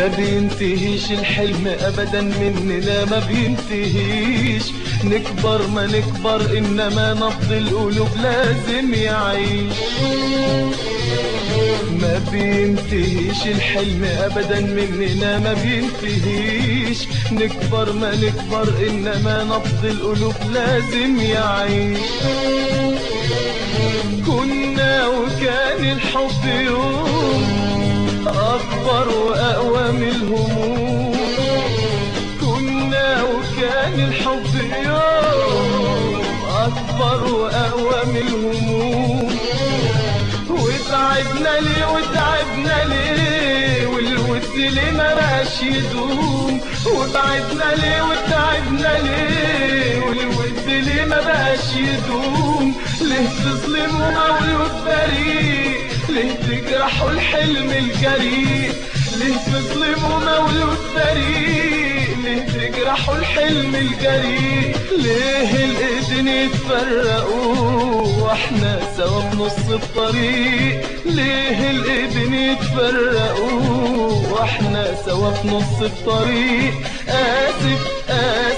بينتهيش الحلم ابدا مننا ما بينتهيش، نكبر ما نكبر انما نبض القلوب لازم يعيش. ما بينتهيش الحلم ابدا مننا ما بينتهيش، نكبر ما نكبر انما نبض القلوب لازم يعيش. كنا وكان الحب يوم اكبر واقوى من الهموم، كنا وكان الحب يوم اكبر واقوى من الهموم. وتعبنا ليه وتعبنا ليه والود ليه ما بقاش يدوم، وبعدنا ليه وتعبنا ليه والود ليه ما بقاش يدوم. ليه تظلموا مولود بريء، ليه تجرحوا الحلم الجريء، ليه تظلموا مولود بريء، ليه تجرحوا الحلم الجريء. ليه الايدين يتفرقوا واحنا سوا في نص الطريق، ليه الايدين يتفرقوا واحنا سوا في نص الطريق. آسف